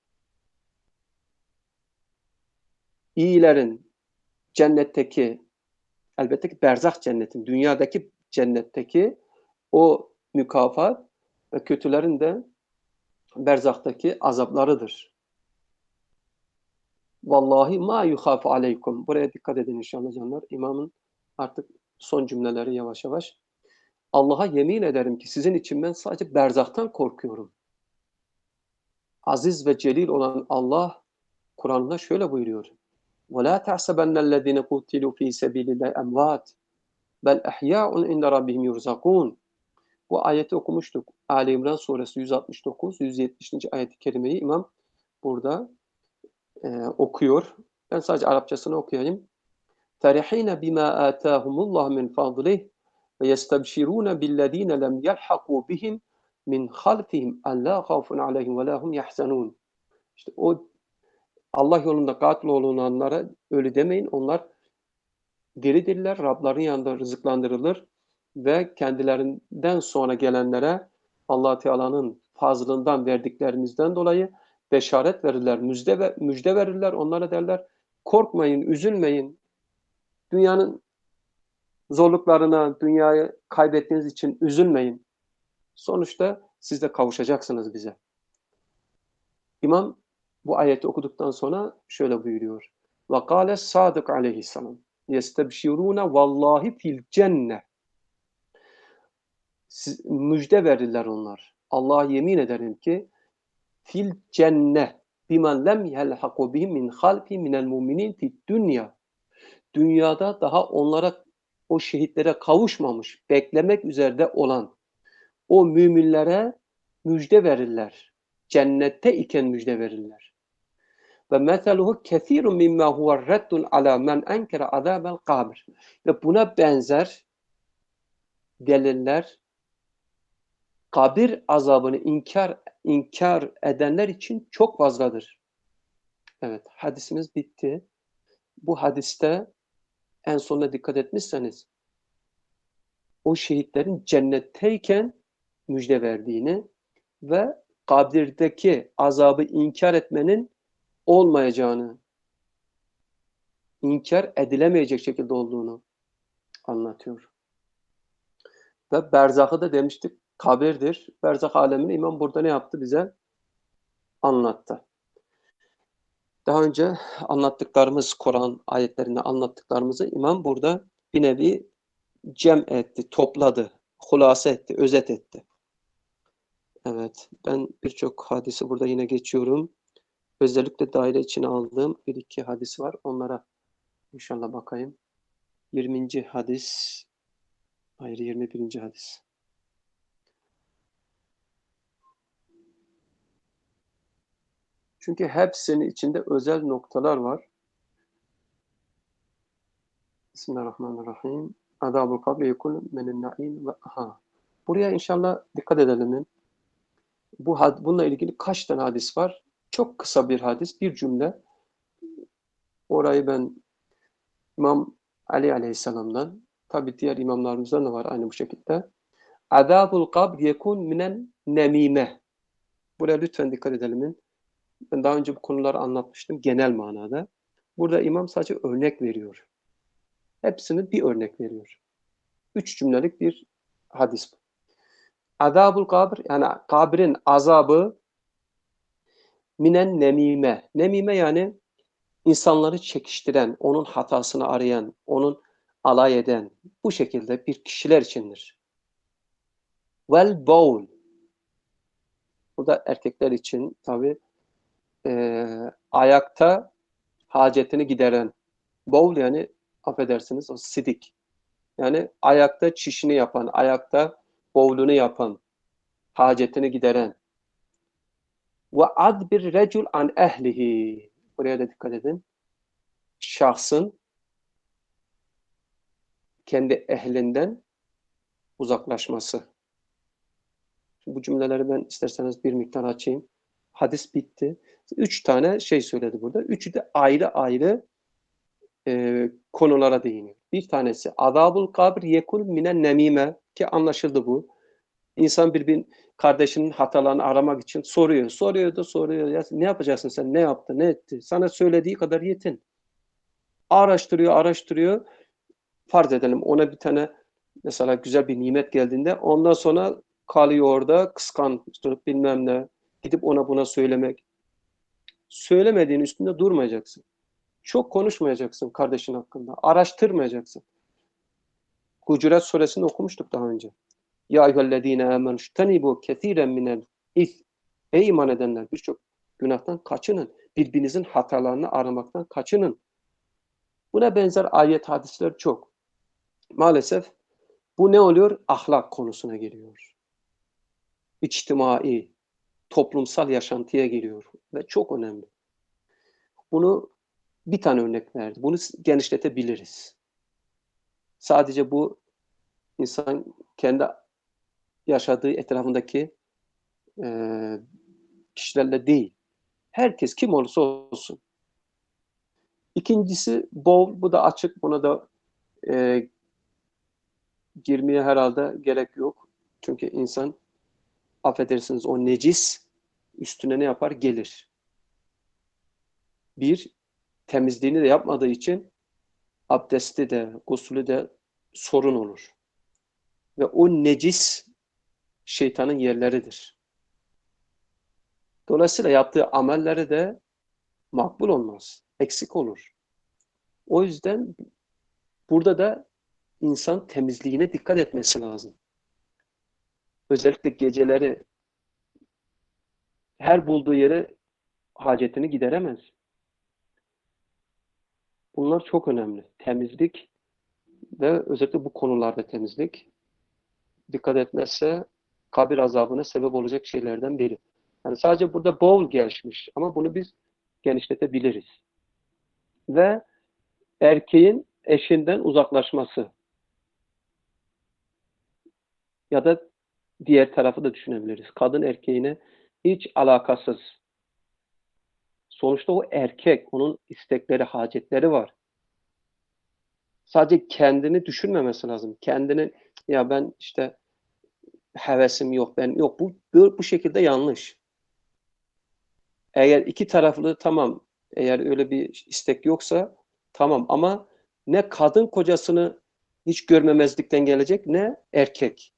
İyilerin cennetteki, elbette ki berzah cennetin, dünyadaki cennetteki o mükafat ve kötülerin de berzahtaki azaplarıdır. Vallahi ma yuhafu aleykum. Buraya dikkat edin inşallah canlar. İmamın artık son cümleleri yavaş yavaş. Allah'a yemin ederim ki sizin için ben sadece berzahtan korkuyorum. Aziz ve celil olan Allah Kur'an'da şöyle buyuruyor. وَلَا تَحْسَبَنَّ الَّذِينَ قُتِلُوا فِي سَبِيلِ اللّٰهِ اَمْوَاتٍ بَلْ اَحْيَاءٌ عِنْدَ رَبِّهِمْ يُرْزَقُونَ. Bu ayeti okumuştuk. Ali İmran suresi yüz altmış dokuz yüz yetmişinci ayet-i kerimeyi imam burada e, okuyor. Ben sadece Arapçasını okuyayım. فَرِحِينَ بِمَا آتَاهُمُ اللّٰهُ مِنْ فَضْلِهِ وَيَسْتَبْشِرُونَ بِالَّذ۪ينَ لَمْ يَلْحَقُوا بِهِمْ مِنْ خَلْفِهِمْ أَلَّا خَوْفٌ عَلَيْهِمْ وَلَا هُمْ يَحْزَنُونَ. İşte o Allah yolunda katil olunanlara öyle demeyin. Onlar diridirler, Rabların yanında rızıklandırılır ve kendilerinden sonra gelenlere Allah Teala'nın fazlından verdiklerimizden dolayı beşaret verirler, müjde ve müjde verirler. Onlara derler korkmayın, üzülmeyin. Dünyanın zorluklarına, dünyayı kaybettiğiniz için üzülmeyin. Sonuçta siz de kavuşacaksınız bize. İmam bu ayeti okuduktan sonra şöyle buyuruyor. Ve kâle Sadık aleyhisselam yestebşirûne vallahi fil cenne. Siz, müjde verirler onlar. Allah'a yemin ederim ki fil cenne bimen lem yelhaku bihim min halfi minel muminin fid dünya. Dünyada daha onlara, o şehitlere kavuşmamış, beklemek üzere olan o müminlere müjde verirler. Cennette iken müjde verirler. Ve meseluhu kesirun mimma huve reddun ala men enkere azabel kabir. Ve buna benzer deliller kabir azabını inkar inkar edenler için çok fazladır. Evet, hadisimiz bitti. Bu hadiste en sonuna dikkat etmişseniz o şehitlerin cennetteyken müjde verdiğini ve kabirdeki azabı inkar etmenin olmayacağını, inkar edilemeyecek şekilde olduğunu anlatıyor. Ve berzahı da demiştik kabirdir. Berzah alemini imam burada ne yaptı? Bize anlattı. Daha önce anlattıklarımız, Kur'an ayetlerinde anlattıklarımızı imam burada bir nevi cem etti, topladı, hulasa etti, özet etti. Evet, ben birçok hadisi burada yine geçiyorum. Özellikle daire içine aldığım bir iki hadis var. Onlara inşallah bakayım. yirminci hadis, hayır yirmi birinci hadis. Çünkü hepsinin içinde özel noktalar var. Bismillahirrahmanirrahim. Azabul kabri yekun menen naim ve aha. Buraya inşallah dikkat edelim. Bu bununla ilgili kaç tane hadis var? Çok kısa bir hadis, bir cümle. Orayı ben İmam Ali Aleyhisselam'dan, tabi diğer imamlarımızdan da var aynı bu şekilde. Azabul kabr yekun minen nemime. Buraya lütfen dikkat edelim. Ben daha önce bu konuları anlatmıştım genel manada. Burada imam sadece örnek veriyor. Hepsini bir örnek veriyor. Üç cümlelik bir hadis. Azabul kabr, yani kabrin azabı minen nemime. Nemime yani insanları çekiştiren, onun hatasını arayan, onun alay eden bu şekilde bir kişiler içindir. Vel baul. Bu da erkekler için tabi e, ayakta hacetini gideren. Baul yani affedersiniz o sidik. Yani ayakta çişini yapan, ayakta bowlunu yapan, hacetini gideren. Ve ad bir recul an ehlihi. Buraya da dikkat edin. Şahsın kendi ehlinden uzaklaşması. Şimdi bu cümleleri ben isterseniz bir miktar açayım. Hadis bitti. Üç tane şey söyledi burada. Üçü de ayrı ayrı e, konulara değiniyor. Bir tanesi azabul kabr yekul minen nemime, ki anlaşıldı bu. İnsan birbirinin kardeşinin hatalarını aramak için soruyor. Soruyor da soruyor. Ya, ne yapacaksın sen? Ne yaptı? Ne etti? Sana söylediği kadar yetin. Araştırıyor, araştırıyor. Farz edelim ona bir tane mesela güzel bir nimet geldiğinde ondan sonra kalıyor orada kıskançlık bilmem ne. Gidip ona buna söylemek. Söylemediğin üstünde durmayacaksın. Çok konuşmayacaksın kardeşin hakkında. Araştırmayacaksın. Hucurat suresini okumuştuk daha önce. Ya eyyühellezine amenu ştenibu kesiren minel is. Ey iman edenler, birçok günahtan kaçının. Birbirinizin hatalarını aramaktan kaçının. Buna benzer ayet hadisler çok. Maalesef bu ne oluyor? Ahlak konusuna geliyor. İçtimai, toplumsal yaşantıya geliyor. Ve çok önemli. Bunu bir tane örnek verdi. Bunu genişletebiliriz. Sadece bu insan kendi yaşadığı etrafındaki e, kişilerle değil. Herkes kim olursa olsun. İkincisi bol, bu da açık. Buna da e, girmeye herhalde gerek yok. Çünkü insan affedersiniz o necis üstüne ne yapar? Gelir. Bir, temizliğini de yapmadığı için abdesti de, gusülü de sorun olur. Ve o necis şeytanın yerleridir. Dolayısıyla yaptığı amelleri de makbul olmaz. Eksik olur. O yüzden burada da insan temizliğine dikkat etmesi lazım. Özellikle geceleri her bulduğu yere hacetini gideremez. Bunlar çok önemli. Temizlik ve özellikle bu konularda temizlik dikkat etmezse kabir azabına sebep olacak şeylerden biri. Yani sadece burada bowl gelişmiş ama bunu biz genişletebiliriz. Ve erkeğin eşinden uzaklaşması ya da diğer tarafı da düşünebiliriz. Kadın erkeğine hiç alakasız. Sonuçta o erkek, onun istekleri, hacetleri var. Sadece kendini düşünmemesi lazım. Kendini ya ben işte hevesim yok, ben yok. Bu bu şekilde yanlış. Eğer iki taraflı tamam, eğer öyle bir istek yoksa tamam ama ne kadın kocasını hiç görmemezlikten gelecek ne erkek.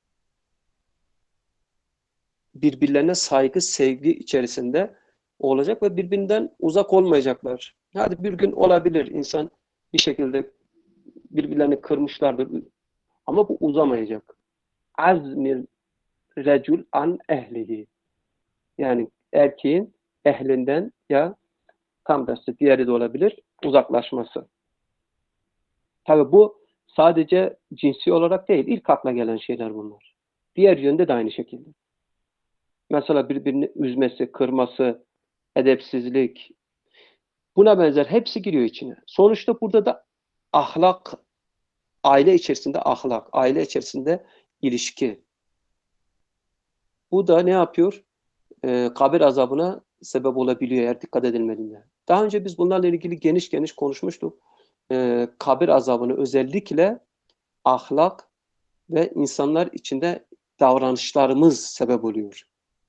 Birbirlerine saygı, sevgi içerisinde olacak ve birbirinden uzak olmayacaklar. Hadi bir gün olabilir insan bir şekilde birbirlerini kırmışlardır ama bu uzamayacak. Azmir recul an ehlihi. Yani erkeğin ehlinden ya tam tersi diğeri de olabilir uzaklaşması. Tabii bu sadece cinsi olarak değil, ilk akla gelen şeyler bunlar. Diğer yönde de aynı şekilde. Mesela birbirini üzmesi, kırması, edepsizlik, buna benzer hepsi giriyor içine. Sonuçta burada da ahlak, aile içerisinde ahlak, aile içerisinde ilişki. Bu da ne yapıyor? Ee, kabir azabına sebep olabiliyor eğer dikkat edilmediğinde. Daha önce biz bunlarla ilgili geniş geniş konuşmuştuk. Ee, kabir azabını özellikle ahlak ve insanlar içinde davranışlarımız sebep oluyor.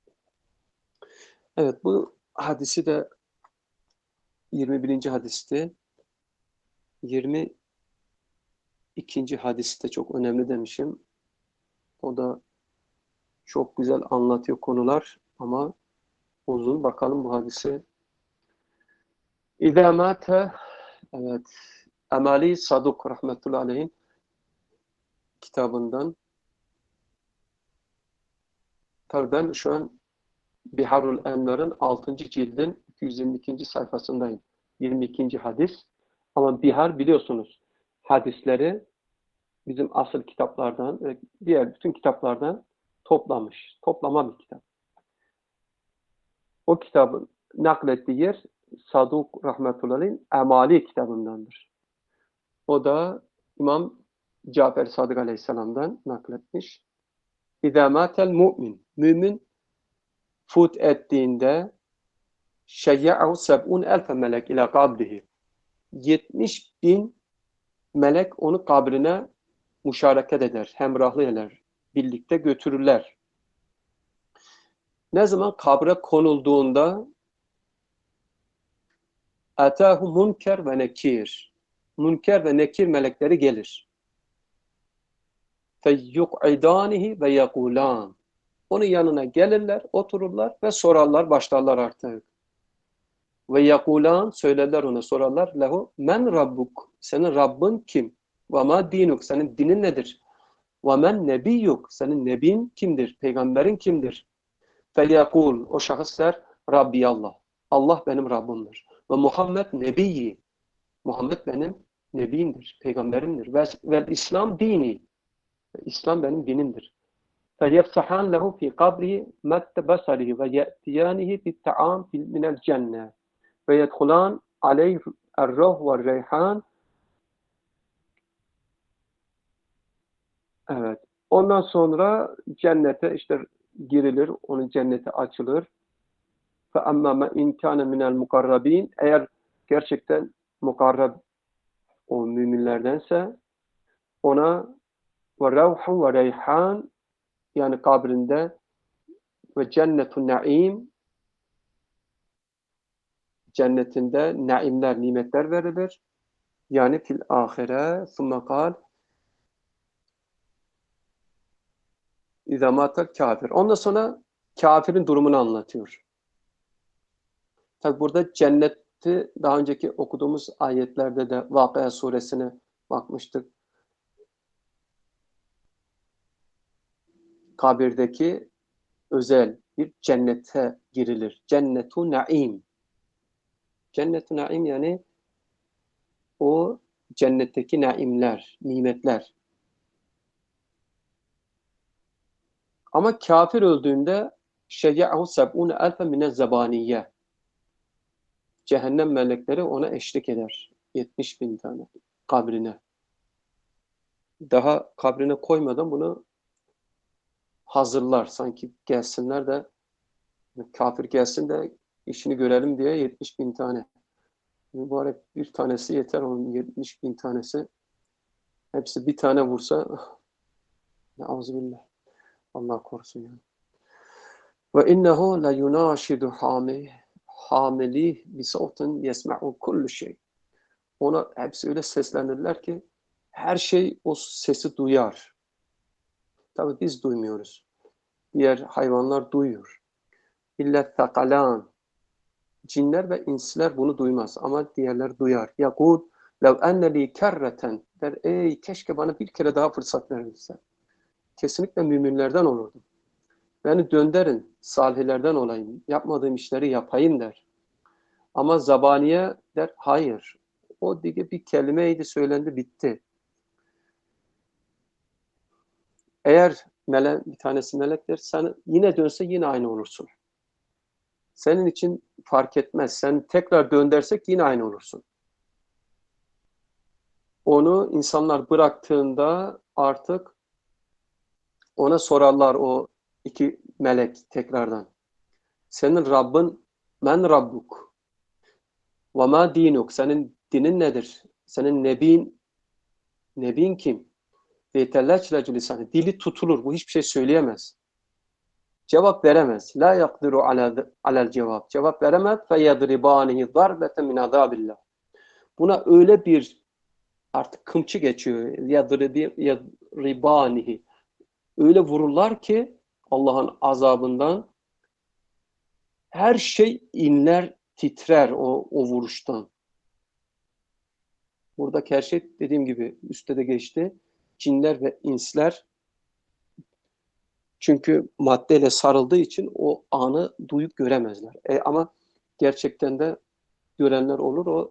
Evet, bu hadisi de yirmi birinci hadisti. yirmi ikinci hadis de çok önemli demişim. O da çok güzel anlatıyor konular ama uzun. Bakalım bu hadisi. İzâ mâte, evet, Emali Saduk rahmetullahi aleyhin kitabından. Tabii ben şu an Biharul Envar'ın altıncı cildin iki yüz yirmi ikinci sayfasındayım. yirmi ikinci hadis. Ama Bihar biliyorsunuz hadisleri bizim asıl kitaplardan ve diğer bütün kitaplardan toplamış. Toplama bir kitap. O kitabın naklettiği yer Saduk rahmetullah'ın Emali kitabındandır. O da İmam Cafer Sadık Aleyhisselam'dan nakletmiş. İzâ mâtel mu'min. Mümin fut ettiğinde şeyya'u seb'un elfe melek ila kabrihi. yetmiş bin melek onu kabrine müşareket eder, hemrahlı eder, birlikte götürürler. Ne zaman kabre konulduğunda etâhu münker ve nekir. Münker ve nekir melekleri gelir. Feyyuk'idânihi ve yekûlân. Onun yanına gelirler, otururlar ve sorarlar, başlarlar artık. Ve yekûlân, söylerler ona, sorarlar. Lehu, men rabbuk, senin Rabbin kim? Ve ma dinuk, senin dinin nedir? Ve men nebiyyuk, senin nebin kimdir? Peygamberin kimdir? Felyekûl, o şahıs der, Rabbi Allah. Allah benim Rabbimdir. Ve Muhammed nebiyyi. Muhammed benim nebimdir, peygamberimdir. Ve, ve İslam dini. İslam benim dinimdir. فَيَفْسَحَانْ لَهُ فِي قَبْرِهِ مَدَّ بَصَرِهِ وَيَأْتِيَانِهِ بِالطَّعَامِ مِنَ الْجَنَّةِ وَيَدْخُلَانْ عَلَيْهِ الرُّوحُ وَالرَّيْحَانُ. Evet. Ondan sonra cennete işte girilir, onun cenneti açılır. فَأَمَّا مَنْ كَانَ مِنَ الْمُقَرَّبِينَ. Eğer gerçekten mukarrab o müminlerdense ona ve ravhu ve reyhan, yani kabrinde ve cennetun naim, cennetinde naimler, nimetler verilir. Yani fil ahire thumme kal İzâ mâtel kafir. Ondan sonra kafirin durumunu anlatıyor. Tabi burada cenneti daha önceki okuduğumuz ayetlerde de Vakıa suresine bakmıştık. Kabirdeki özel bir cennete girilir. Cennetu naim. Cennet-u naim yani o cennetteki naimler, nimetler. Ama kafir öldüğünde şeyya'hu seb'une elfe mine zebaniye. Cehennem melekleri ona eşlik eder. yetmiş bin tane kabrine. Daha kabrine koymadan bunu hazırlar. Sanki gelsinler de kafir gelsin de işini görelim diye yetmiş bin tane. Mübarek bir tanesi yeter onun yetmiş bin tanesi. Hepsi bir tane vursa Euzubillah. Allah korusun yani. Ve innehu la yunashidu hami hamili bi savtin yesma'u kullu şey. Ona hepsi öyle seslenirler ki her şey o sesi duyar. Tabii biz duymuyoruz. Diğer hayvanlar duyuyor. İlla thakalan. Cinler ve insler bunu duymaz ama diğerler duyar. Yakul lev enne li kerreten der ey keşke bana bir kere daha fırsat verilse. Kesinlikle müminlerden olurdum. Beni döndürün, salihlerden olayım. Yapmadığım işleri yapayım der. Ama zabaniye der hayır. O dige bir kelimeydi söylendi bitti. Eğer mele, bir tanesi melek der sen yine dönse yine aynı olursun. Senin için fark etmez. Sen tekrar döndersek yine aynı olursun. Onu insanlar bıraktığında artık ona sorarlar o iki melek tekrardan. Senin Rabbin men Rabbuk ve ma dinuk. Senin dinin nedir? Senin nebin nebin kim? Ve telleçlecü lisanı. Dili tutulur. Bu hiçbir şey söyleyemez. Cevap veremez. La yakdiru alel cevap. Cevap veremez. Fe yadribanihi darbeten min azabillah. Buna öyle bir artık kımçı geçiyor. Yadribanihi. Öyle vururlar ki Allah'ın azabından her şey inler, titrer o, o vuruştan. Buradaki her şey dediğim gibi üstte de geçti. Cinler ve insler çünkü maddeyle sarıldığı için o anı duyup göremezler. E, ama gerçekten de görenler olur. O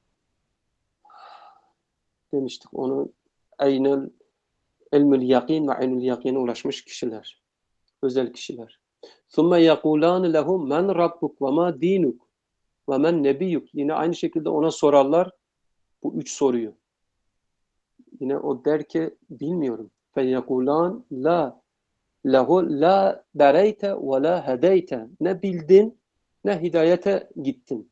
demiştik onu aynel ilmül yakin ve aynül yakine ulaşmış kişiler. Özel kişiler. ثُمَّ يَقُولَانِ لَهُمْ مَنْ رَبُّكْ وَمَا دِينُكْ وَمَنْ نَبِيُّكْ. Yine aynı şekilde ona sorarlar bu üç soruyu. Yine o der ki bilmiyorum. فَيَقُولَانِ لَا لَهُ لَا دَرَيْتَ وَلَا هَدَيْتَ. Ne bildin ne hidayete gittin.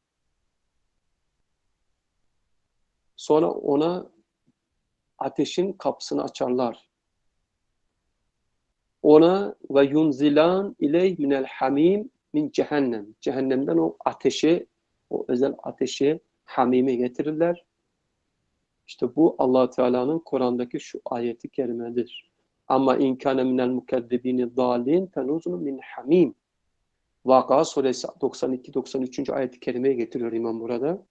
Sonra ona ateşin kapısını açarlar. Ona ve yunzilan ileyh minel hamim min cehennem. Cehennemden o ateşi, o özel ateşi, hamimi getirirler. İşte bu Allah Teala'nın Kur'an'daki şu ayeti kerimedir. Ama in kana minel mukezzibini dalin tenuzun min hamim. Vakıa suresi doksan iki doksan üç. ayeti kerimeye getiriyor İmam burada.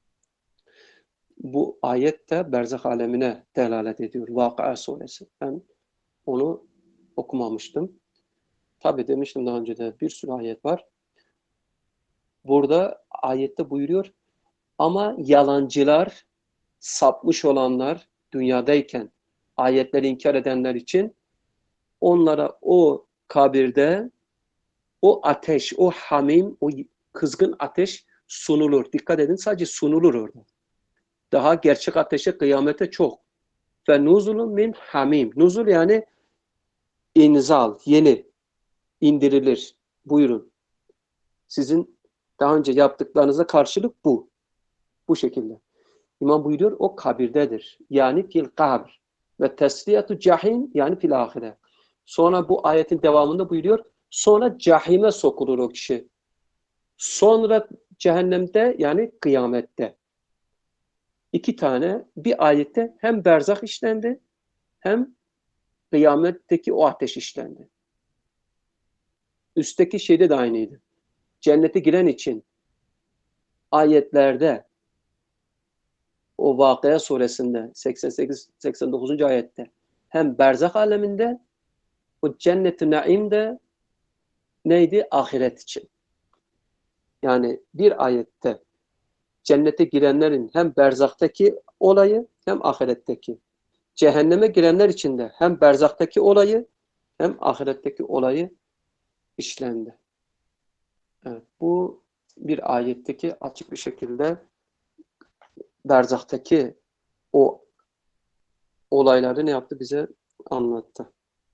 Bu ayet de berzah alemine delalet ediyor. Vakıa suresi. Ben onu okumamıştım. Tabi demiştim daha önce de bir sürü ayet var. Burada ayette buyuruyor ama yalancılar, sapmış olanlar dünyadayken ayetleri inkar edenler için onlara o kabirde o ateş, o hamim, o kızgın ateş sunulur. Dikkat edin sadece sunulur orada. Daha gerçek ateşe kıyamete çok. Ve nuzulun min hamim. Nuzul yani inzal, yeni indirilir. Buyurun. Sizin daha önce yaptıklarınıza karşılık bu. Bu şekilde. İmam buyuruyor o kabirdedir. Yani fil kabr. Ve tesliyatu cahim yani fil ahire. Sonra bu ayetin devamında buyuruyor. Sonra cahime sokulur o kişi. Sonra cehennemde yani kıyamette. İki tane bir ayette hem berzak işlendi hem kıyametteki o ateş işlendi. Üstteki şeyde de aynıydı. Cennete giren için ayetlerde o Vakıa suresinde seksen sekiz seksen dokuzuncu ayette hem berzak aleminde o cennet-i naimde neydi? Ahiret için. Yani bir ayette cennete girenlerin hem berzaktaki olayı hem ahiretteki. Cehenneme girenler için de hem berzaktaki olayı hem ahiretteki olayı işlendi. Evet, bu bir ayetteki açık bir şekilde berzaktaki o olayları ne yaptı? Bize anlattı.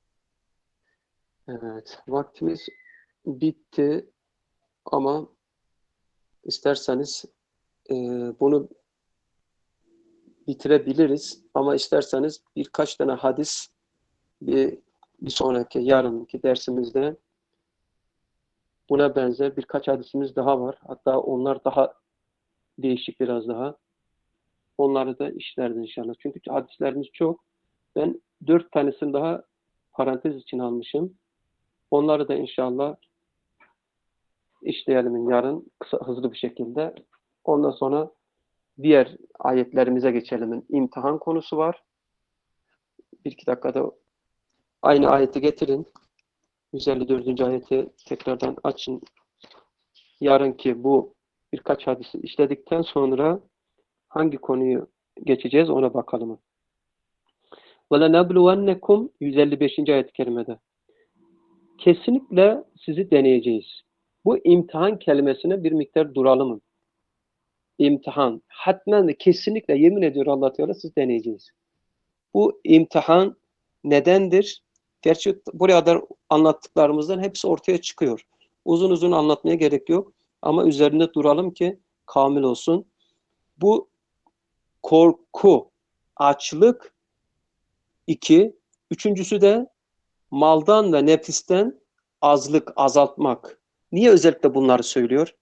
Evet, vaktimiz bitti ama isterseniz e, bunu bitirebiliriz ama isterseniz birkaç tane hadis bir, bir sonraki yarınki dersimizde buna benzer birkaç hadisimiz daha var. Hatta onlar daha değişik biraz daha. Onları da işleriz inşallah. Çünkü hadislerimiz çok. Ben dört tanesini daha parantez için almışım. Onları da inşallah işleyelim yarın kısa hızlı bir şekilde. Ondan sonra diğer ayetlerimize geçelim. İmtihan konusu var. Bir iki dakikada aynı ayeti getirin. yüz elli dördüncü ayeti tekrardan açın. Yarınki bu birkaç hadisi işledikten sonra hangi konuyu geçeceğiz ona bakalım. وَلَنَبْلُوَنَّكُمْ yüz elli beşinci ayet-i kerimede. Kesinlikle sizi deneyeceğiz. Bu imtihan kelimesine bir miktar duralım. İmtihan. Hatmen de kesinlikle yemin ediyor Allah Teala sizi deneyeceğiz. Bu imtihan nedendir? Gerçi buraya kadar anlattıklarımızdan hepsi ortaya çıkıyor. Uzun uzun anlatmaya gerek yok. Ama üzerinde duralım ki kamil olsun. Bu korku, açlık iki. Üçüncüsü de maldan ve nefisten azlık, azaltmak. Niye özellikle bunları söylüyor?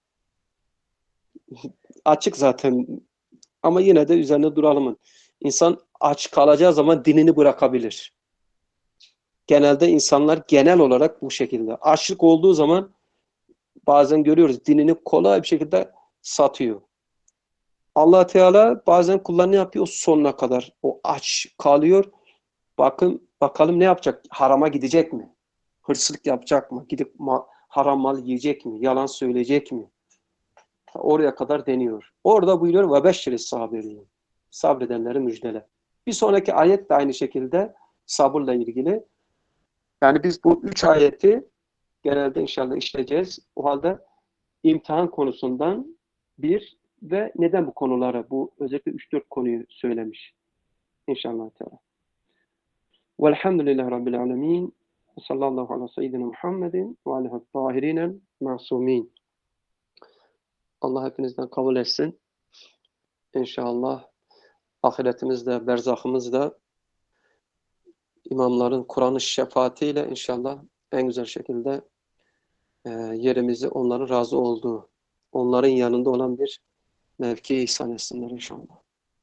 Açık zaten ama yine de üzerine duralım. İnsan aç kalacağı zaman dinini bırakabilir. Genelde insanlar genel olarak bu şekilde. Açlık olduğu zaman bazen görüyoruz dinini kolay bir şekilde satıyor. Allah Teala bazen kullarını yapıyor sonuna kadar. O aç kalıyor. Bakın bakalım ne yapacak? Harama gidecek mi? Hırsızlık yapacak mı? Gidip mal, haram mal yiyecek mi? Yalan söyleyecek mi? Oraya kadar deniyor. Orada buyuruyor ve beşşiri sabirin. Sabredenleri müjdele. Bir sonraki ayet de aynı şekilde sabırla ilgili. Yani biz bu üç ayeti genelde inşallah işleyeceğiz. O halde imtihan konusundan bir ve neden bu konulara, bu özellikle üç dört konuyu söylemiş. İnşallah Teala. Velhamdülillahi Rabbil alemin. Sallallahu ala seyyidina Muhammedin ve alihi tahirinen masumin. Allah hepinizden kabul etsin. İnşallah ahiretimizde, berzahımızda imamların Kur'an-ı şefaatiyle inşallah en güzel şekilde e, yerimizi onların razı olduğu, onların yanında olan bir mevki ihsan etsinler inşallah.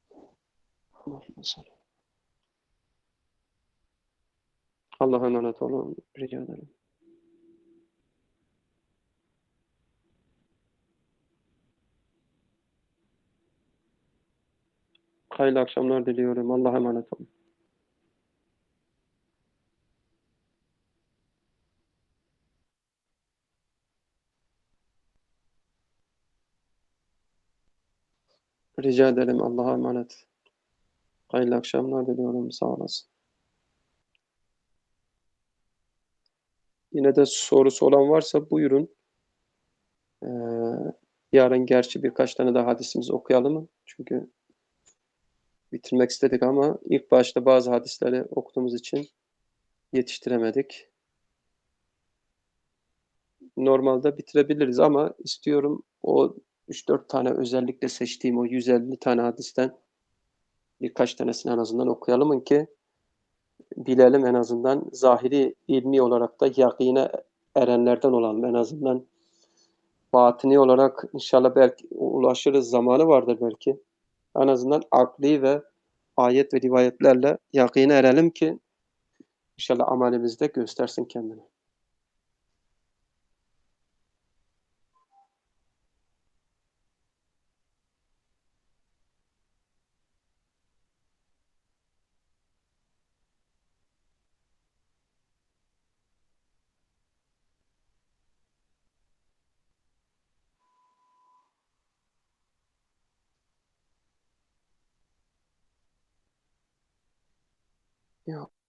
Allah'a emanet olun. Rica ederim. Hayırlı akşamlar diliyorum. Allah'a emanet olun. Rica ederim. Allah'a emanet. Hayırlı akşamlar diliyorum. Sağ olasın. Yine de sorusu olan varsa buyurun. Ee, yarın gerçi birkaç tane daha hadisimizi okuyalım. Çünkü bitirmek istedik ama ilk başta bazı hadisleri okuduğumuz için yetiştiremedik. Normalde bitirebiliriz ama istiyorum o üç dört tane özellikle seçtiğim o yüz elli tane hadisten birkaç tanesini en azından okuyalım ki bilelim en azından zahiri ilmi olarak da yakine erenlerden olalım en azından batini olarak inşallah belki ulaşırız, zamanı vardır belki. En azından akli ve ayet ve rivayetlerle yakîne erelim ki inşallah amelimizde göstersin kendini. Ya